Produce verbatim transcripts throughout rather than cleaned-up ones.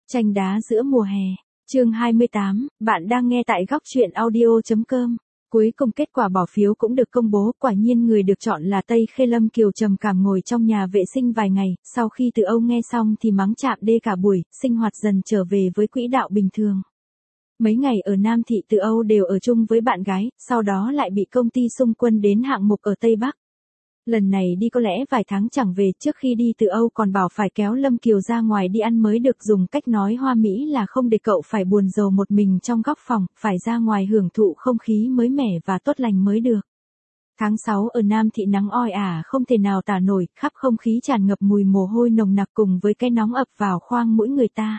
Tranh đá giữa mùa hè, chương hai mươi tám, bạn đang nghe tại góc truyện audio.com. Cuối cùng kết quả bỏ phiếu cũng được công bố, quả nhiên người được chọn là Tây Khê. Lâm Kiều trầm cảm ngồi trong nhà vệ sinh vài ngày, sau khi Từ Âu nghe xong thì mắng chạm đê cả buổi, sinh hoạt dần trở về với quỹ đạo bình thường. Mấy ngày ở Nam Thị Từ Âu đều ở chung với bạn gái, sau đó lại bị công ty xung quân đến hạng mục ở Tây Bắc. Lần này đi có lẽ vài tháng chẳng về, trước khi đi Từ Âu còn bảo phải kéo Lâm Kiều ra ngoài đi ăn mới được, dùng cách nói hoa mỹ là không để cậu phải buồn rầu một mình trong góc phòng, phải ra ngoài hưởng thụ không khí mới mẻ và tốt lành mới được. Tháng sáu ở Nam Thị nắng oi ả không thể nào tả nổi, khắp không khí tràn ngập mùi mồ hôi nồng nặc cùng với cái nóng ập vào khoang mũi người ta.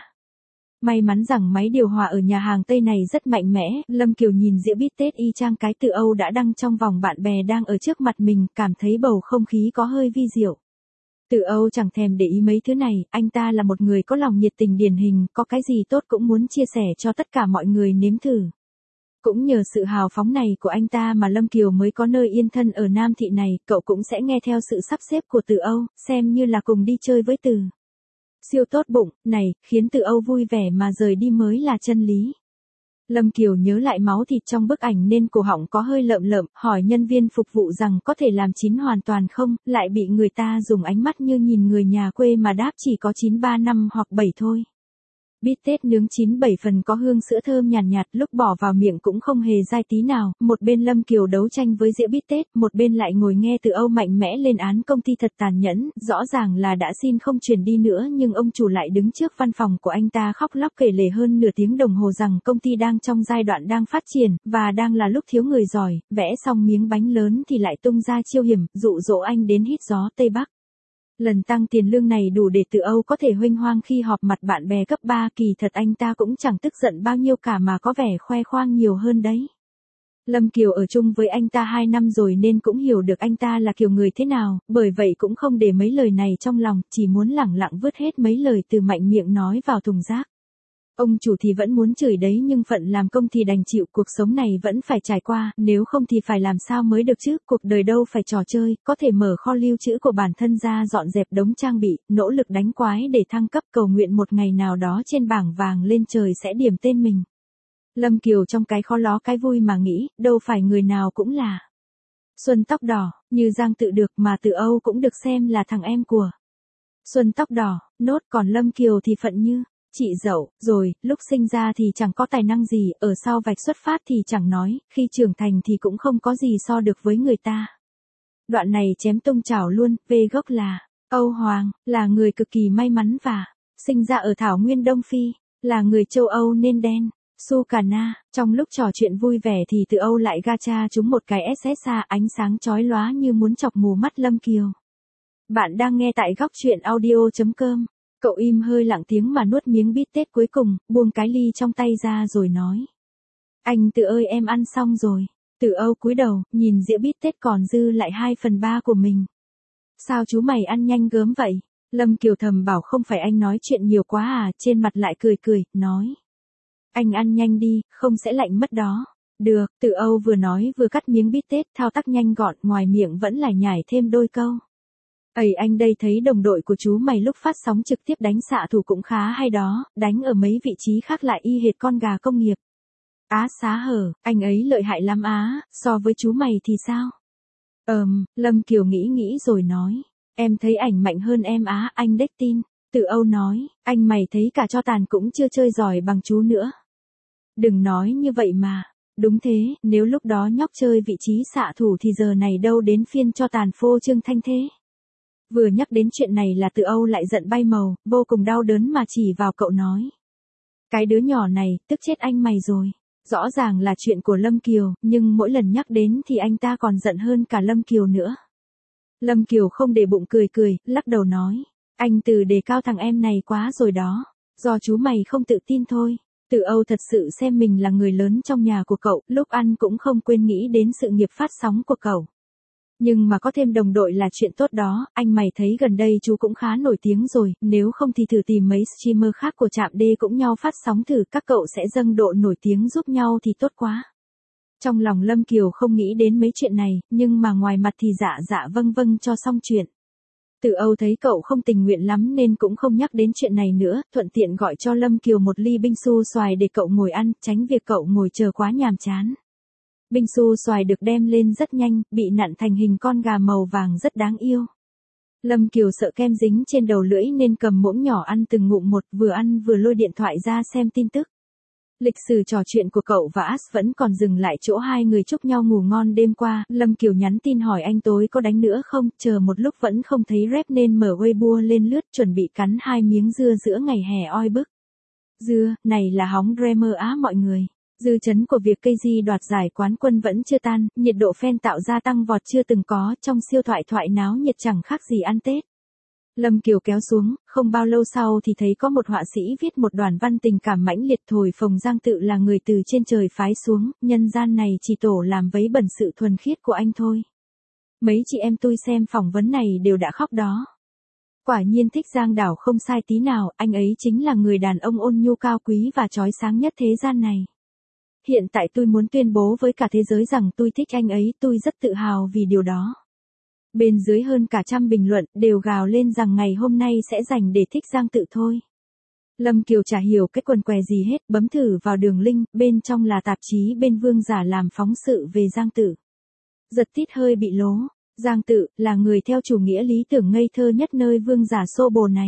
May mắn rằng máy điều hòa ở nhà hàng Tây này rất mạnh mẽ, Lâm Kiều nhìn dĩa bít tết y chang cái Từ Âu đã đăng trong vòng bạn bè đang ở trước mặt mình, cảm thấy bầu không khí có hơi vi diệu. Từ Âu chẳng thèm để ý mấy thứ này, anh ta là một người có lòng nhiệt tình điển hình, có cái gì tốt cũng muốn chia sẻ cho tất cả mọi người nếm thử. Cũng nhờ sự hào phóng này của anh ta mà Lâm Kiều mới có nơi yên thân ở Nam Thị này, cậu cũng sẽ nghe theo sự sắp xếp của Từ Âu, xem như là cùng đi chơi với Từ. Siêu tốt bụng, này, khiến Từ Âu vui vẻ mà rời đi mới là chân lý. Lâm Kiều nhớ lại máu thịt trong bức ảnh nên cổ họng có hơi lợm lợm, hỏi nhân viên phục vụ rằng có thể làm chín hoàn toàn không, lại bị người ta dùng ánh mắt như nhìn người nhà quê mà đáp chỉ có chín ba năm hoặc bảy thôi. Bít tết nướng chín bảy phần có hương sữa thơm nhàn nhạt, nhạt, lúc bỏ vào miệng cũng không hề dai tí nào, một bên Lâm Kiều đấu tranh với dĩa bít tết, một bên lại ngồi nghe Từ Âu mạnh mẽ lên án công ty thật tàn nhẫn, rõ ràng là đã xin không chuyển đi nữa nhưng ông chủ lại đứng trước văn phòng của anh ta khóc lóc kể lể hơn nửa tiếng đồng hồ rằng công ty đang trong giai đoạn đang phát triển, và đang là lúc thiếu người giỏi, vẽ xong miếng bánh lớn thì lại tung ra chiêu hiểm, dụ dỗ anh đến hít gió Tây Bắc. Lần tăng tiền lương này đủ để Từ Âu có thể huênh hoang khi họp mặt bạn bè cấp ba, kỳ thật anh ta cũng chẳng tức giận bao nhiêu cả mà có vẻ khoe khoang nhiều hơn đấy. Lâm Kiều ở chung với anh ta hai năm rồi nên cũng hiểu được anh ta là kiểu người thế nào, bởi vậy cũng không để mấy lời này trong lòng, chỉ muốn lẳng lặng vứt hết mấy lời từ mạnh miệng nói vào thùng rác. Ông chủ thì vẫn muốn chửi đấy nhưng phận làm công thì đành chịu, cuộc sống này vẫn phải trải qua, nếu không thì phải làm sao mới được chứ, cuộc đời đâu phải trò chơi, có thể mở kho lưu trữ của bản thân ra dọn dẹp đống trang bị, nỗ lực đánh quái để thăng cấp, cầu nguyện một ngày nào đó trên bảng vàng lên trời sẽ điểm tên mình. Lâm Kiều trong cái khó ló cái vui mà nghĩ, đâu phải người nào cũng là Xuân tóc đỏ, như Giang Tự được mà Từ Âu cũng được xem là thằng em của Xuân tóc đỏ, nốt, còn Lâm Kiều thì phận như chị dậu, rồi, lúc sinh ra thì chẳng có tài năng gì, ở sau vạch xuất phát thì chẳng nói, khi trưởng thành thì cũng không có gì so được với người ta. Đoạn này chém tung chảo luôn, về gốc là Âu Hoàng, là người cực kỳ may mắn và sinh ra ở thảo nguyên Đông Phi, là người châu Âu nên đen. Su Cà Na, trong lúc trò chuyện vui vẻ thì Từ Âu lại gacha trúng một cái ét ét a, ánh sáng chói lóa như muốn chọc mù mắt Lâm Kiều. Bạn đang nghe tại góc truyện audio.com. Cậu im hơi lặng tiếng mà nuốt miếng bít tết cuối cùng, buông cái ly trong tay ra rồi nói. Anh Từ ơi, em ăn xong rồi. Từ Âu cúi đầu, nhìn dĩa bít tết còn dư lại hai phần ba của mình. Sao chú mày ăn nhanh gớm vậy? Lâm Kiều thầm bảo không phải anh nói chuyện nhiều quá à, trên mặt lại cười cười, nói. Anh ăn nhanh đi, không sẽ lạnh mất đó. Được, Từ Âu vừa nói vừa cắt miếng bít tết, thao tác nhanh gọn, ngoài miệng vẫn lải nhải thêm đôi câu. Ây, anh đây thấy đồng đội của chú mày lúc phát sóng trực tiếp đánh xạ thủ cũng khá hay đó, đánh ở mấy vị trí khác lại y hệt con gà công nghiệp. Á xá hở, anh ấy lợi hại lắm á, so với chú mày thì sao? Ờm, Lâm Kiều nghĩ nghĩ rồi nói, em thấy ảnh mạnh hơn em á, anh đếch tin. Từ Âu nói, anh mày thấy cả cho tàn cũng chưa chơi giỏi bằng chú nữa. Đừng nói như vậy mà. Đúng thế, nếu lúc đó nhóc chơi vị trí xạ thủ thì giờ này đâu đến phiên cho tàn phô trương thanh thế. Vừa nhắc đến chuyện này là Từ Âu lại giận bay màu, vô cùng đau đớn mà chỉ vào cậu nói. Cái đứa nhỏ này, tức chết anh mày rồi. Rõ ràng là chuyện của Lâm Kiều, nhưng mỗi lần nhắc đến thì anh ta còn giận hơn cả Lâm Kiều nữa. Lâm Kiều không để bụng cười cười, lắc đầu nói. Anh Từ đề cao thằng em này quá rồi đó. Do chú mày không tự tin thôi. Từ Âu thật sự xem mình là người lớn trong nhà của cậu, lúc ăn cũng không quên nghĩ đến sự nghiệp phát sóng của cậu. Nhưng mà có thêm đồng đội là chuyện tốt đó, anh mày thấy gần đây chú cũng khá nổi tiếng rồi, nếu không thì thử tìm mấy streamer khác của Trạm D cũng nhau phát sóng thử, các cậu sẽ dâng độ nổi tiếng giúp nhau thì tốt quá. Trong lòng Lâm Kiều không nghĩ đến mấy chuyện này, nhưng mà ngoài mặt thì dạ dạ vâng vâng cho xong chuyện. Từ Âu thấy cậu không tình nguyện lắm nên cũng không nhắc đến chuyện này nữa, thuận tiện gọi cho Lâm Kiều một ly binh su xoài để cậu ngồi ăn, tránh việc cậu ngồi chờ quá nhàm chán. Binh su xoài được đem lên rất nhanh, bị nặn thành hình con gà màu vàng rất đáng yêu. Lâm Kiều sợ kem dính trên đầu lưỡi nên cầm muỗng nhỏ ăn từng ngụm một, vừa ăn vừa lôi điện thoại ra xem tin tức. Lịch sử trò chuyện của cậu và Ash vẫn còn dừng lại chỗ hai người chúc nhau ngủ ngon đêm qua, Lâm Kiều nhắn tin hỏi anh tối có đánh nữa không, chờ một lúc vẫn không thấy rep nên mở Weibo lên lướt chuẩn bị cắn hai miếng dưa giữa ngày hè oi bức. Dưa, này là hóng Dreamer á mọi người. Dư chấn của việc cây di đoạt giải quán quân vẫn chưa tan, nhiệt độ fan tạo ra tăng vọt chưa từng có, trong siêu thoại thoại náo nhiệt chẳng khác gì ăn Tết. Lâm Kiều kéo xuống, không bao lâu sau thì thấy có một họa sĩ viết một đoạn văn tình cảm mãnh liệt thổi phồng Giang Tự là người từ trên trời phái xuống, nhân gian này chỉ tổ làm vấy bẩn sự thuần khiết của anh thôi. Mấy chị em tôi xem phỏng vấn này đều đã khóc đó. Quả nhiên thích Giang Đảo không sai tí nào, anh ấy chính là người đàn ông ôn nhu cao quý và chói sáng nhất thế gian này. Hiện tại tôi muốn tuyên bố với cả thế giới rằng tôi thích anh ấy, tôi rất tự hào vì điều đó. Bên dưới hơn cả trăm bình luận đều gào lên rằng ngày hôm nay sẽ dành để thích Giang Tự thôi. Lâm Kiều chả hiểu cái quần què gì hết, bấm thử vào đường link, bên trong là tạp chí bên Vương Giả làm phóng sự về Giang Tự. Giật tít hơi bị lố, Giang Tự là người theo chủ nghĩa lý tưởng ngây thơ nhất nơi Vương Giả xô bồ này.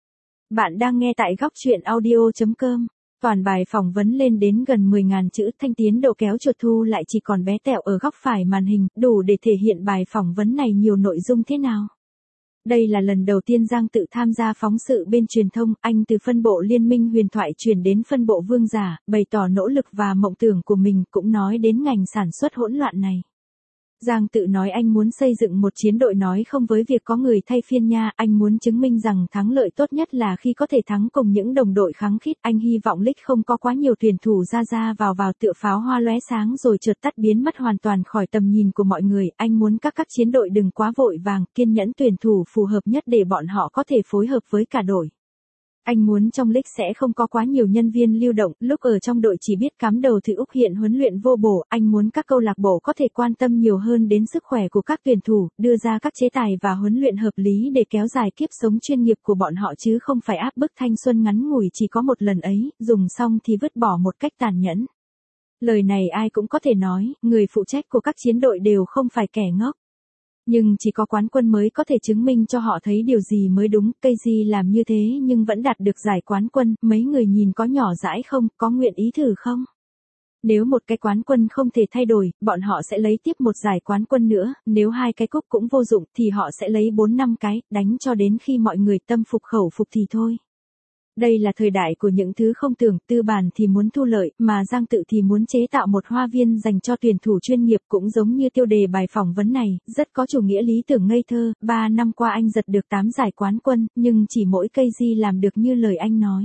Bạn đang nghe tại góc truyện audio chấm com. Toàn bài phỏng vấn lên đến gần mười nghìn chữ, thanh tiến độ kéo chuột thu lại chỉ còn bé tẹo ở góc phải màn hình, đủ để thể hiện bài phỏng vấn này nhiều nội dung thế nào. Đây là lần đầu tiên Giang Tự tham gia phóng sự bên truyền thông, anh từ phân bộ Liên minh huyền thoại chuyển đến phân bộ Vương Giả, bày tỏ nỗ lực và mộng tưởng của mình, cũng nói đến ngành sản xuất hỗn loạn này. Giang Tự nói anh muốn xây dựng một chiến đội nói không với việc có người thay phiên nha, anh muốn chứng minh rằng thắng lợi tốt nhất là khi có thể thắng cùng những đồng đội kháng khít, anh hy vọng League không có quá nhiều tuyển thủ ra ra vào vào tựa pháo hoa lóe sáng rồi chợt tắt biến mất hoàn toàn khỏi tầm nhìn của mọi người, anh muốn các các chiến đội đừng quá vội vàng, kiên nhẫn tuyển thủ phù hợp nhất để bọn họ có thể phối hợp với cả đội. Anh muốn trong League sẽ không có quá nhiều nhân viên lưu động, lúc ở trong đội chỉ biết cắm đầu thì Úc hiện huấn luyện vô bổ, anh muốn các câu lạc bộ có thể quan tâm nhiều hơn đến sức khỏe của các tuyển thủ, đưa ra các chế tài và huấn luyện hợp lý để kéo dài kiếp sống chuyên nghiệp của bọn họ chứ không phải áp bức thanh xuân ngắn ngủi chỉ có một lần ấy, dùng xong thì vứt bỏ một cách tàn nhẫn. Lời này ai cũng có thể nói, người phụ trách của các chiến đội đều không phải kẻ ngốc. Nhưng chỉ có quán quân mới có thể chứng minh cho họ thấy điều gì mới đúng, cây gì làm như thế nhưng vẫn đạt được giải quán quân, mấy người nhìn có nhỏ dãi không, có nguyện ý thử không? Nếu một cái quán quân không thể thay đổi, bọn họ sẽ lấy tiếp một giải quán quân nữa, nếu hai cái cúp cũng vô dụng thì họ sẽ lấy bốn năm cái, đánh cho đến khi mọi người tâm phục khẩu phục thì thôi. Đây là thời đại của những thứ không tưởng, tư bản thì muốn thu lợi, mà Giang Tự thì muốn chế tạo một hoa viên dành cho tuyển thủ chuyên nghiệp cũng giống như tiêu đề bài phỏng vấn này, rất có chủ nghĩa lý tưởng ngây thơ, ba năm qua anh giật được tám giải quán quân, nhưng chỉ mỗi cây di làm được như lời anh nói.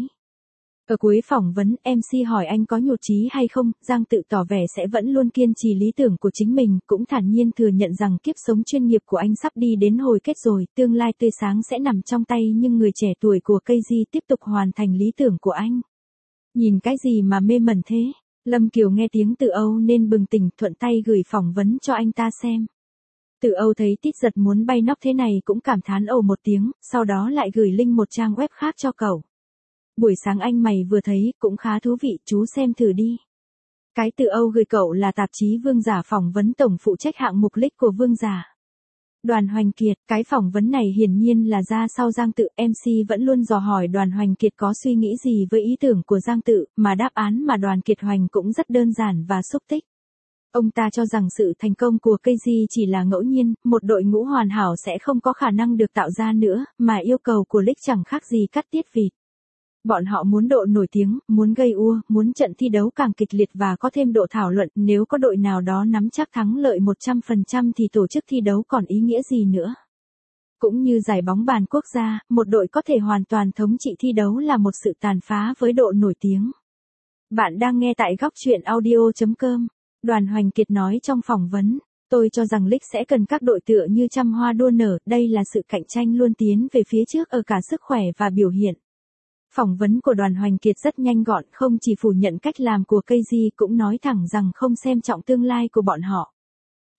Ở cuối phỏng vấn, em xê hỏi anh có nhụt chí hay không, Giang Tự tỏ vẻ sẽ vẫn luôn kiên trì lý tưởng của chính mình, cũng thản nhiên thừa nhận rằng kiếp sống chuyên nghiệp của anh sắp đi đến hồi kết rồi, tương lai tươi sáng sẽ nằm trong tay nhưng người trẻ tuổi của cây di tiếp tục hoàn thành lý tưởng của anh. Nhìn cái gì mà mê mẩn thế? Lâm Kiều nghe tiếng Từ Âu nên bừng tỉnh, thuận tay gửi phỏng vấn cho anh ta xem. Từ Âu thấy tít giật muốn bay nóc thế này cũng cảm thán ồ một tiếng, sau đó lại gửi link một trang web khác cho cậu. Buổi sáng anh mày vừa thấy, cũng khá thú vị, chú xem thử đi. Cái Từ Âu gửi cậu là tạp chí Vương Giả phỏng vấn tổng phụ trách hạng mục League của Vương Giả. Đoàn Hoành Kiệt, cái phỏng vấn này hiển nhiên là ra sau Giang Tự, em xê vẫn luôn dò hỏi Đoàn Hoành Kiệt có suy nghĩ gì với ý tưởng của Giang Tự, mà đáp án mà Đoàn Kiệt Hoành cũng rất đơn giản và xúc tích. Ông ta cho rằng sự thành công của cây di chỉ là ngẫu nhiên, một đội ngũ hoàn hảo sẽ không có khả năng được tạo ra nữa, mà yêu cầu của League chẳng khác gì cắt tiết vịt. Bọn họ muốn độ nổi tiếng, muốn gây ua, muốn trận thi đấu càng kịch liệt và có thêm độ thảo luận, nếu có đội nào đó nắm chắc thắng lợi một trăm phần trăm thì tổ chức thi đấu còn ý nghĩa gì nữa. Cũng như giải bóng bàn quốc gia, một đội có thể hoàn toàn thống trị thi đấu là một sự tàn phá với độ nổi tiếng. Bạn đang nghe tại góc truyện audio chấm com. Đoàn Hoành Kiệt nói trong phỏng vấn, tôi cho rằng League sẽ cần các đội tựa như trăm hoa đua nở, đây là sự cạnh tranh luôn tiến về phía trước ở cả sức khỏe và biểu hiện. Phỏng vấn của Đoàn Hoành Kiệt rất nhanh gọn, không chỉ phủ nhận cách làm của cây di cũng nói thẳng rằng không xem trọng tương lai của bọn họ.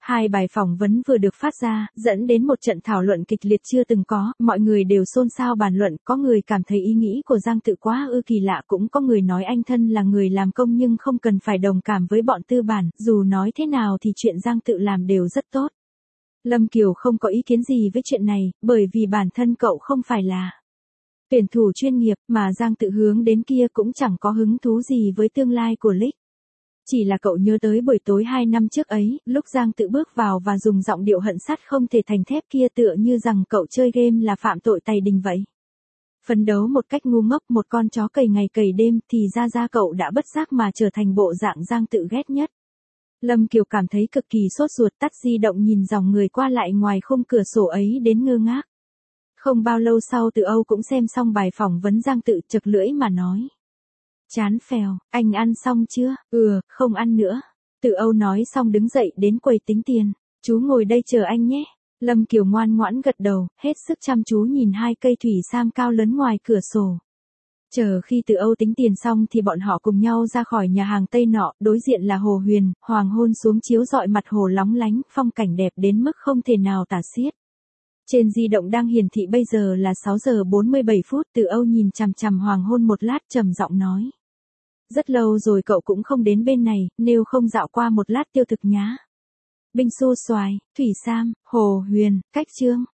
Hai bài phỏng vấn vừa được phát ra, dẫn đến một trận thảo luận kịch liệt chưa từng có, mọi người đều xôn xao bàn luận, có người cảm thấy ý nghĩ của Giang Tự quá ư kỳ lạ, cũng có người nói anh thân là người làm công nhưng không cần phải đồng cảm với bọn tư bản, dù nói thế nào thì chuyện Giang Tự làm đều rất tốt. Lâm Kiều không có ý kiến gì với chuyện này, bởi vì bản thân cậu không phải là tuyển thủ chuyên nghiệp, mà Giang Tự hướng đến kia cũng chẳng có hứng thú gì với tương lai của Lick. Chỉ là cậu nhớ tới buổi tối hai năm trước ấy, lúc Giang Tự bước vào và dùng giọng điệu hận sắt không thể thành thép kia tựa như rằng cậu chơi game là phạm tội tày đình vậy. Phấn đấu một cách ngu ngốc, một con chó cày ngày cày đêm, thì ra ra cậu đã bất giác mà trở thành bộ dạng Giang Tự ghét nhất. Lâm Kiều cảm thấy cực kỳ sốt ruột, tắt di động nhìn dòng người qua lại ngoài khung cửa sổ ấy đến ngơ ngác. Không bao lâu sau Từ Âu cũng xem xong bài phỏng vấn Giang Tự, chật lưỡi mà nói. Chán phèo, anh ăn xong chưa? Ừ, không ăn nữa. Từ Âu nói xong đứng dậy đến quầy tính tiền. Chú ngồi đây chờ anh nhé. Lâm Kiều ngoan ngoãn gật đầu, hết sức chăm chú nhìn hai cây thủy sam cao lớn ngoài cửa sổ. Chờ khi Từ Âu tính tiền xong thì bọn họ cùng nhau ra khỏi nhà hàng Tây nọ, đối diện là hồ Huyền, hoàng hôn xuống chiếu rọi mặt hồ lóng lánh, phong cảnh đẹp đến mức không thể nào tả xiết. Trên di động đang hiển thị bây giờ là sáu giờ bốn mươi bảy phút, Từ Âu nhìn chằm chằm hoàng hôn một lát trầm giọng nói. Rất lâu rồi cậu cũng không đến bên này, nếu không dạo qua một lát tiêu thực nhá. Binh xô xoài, thủy sam, hồ Huyền, cách trương.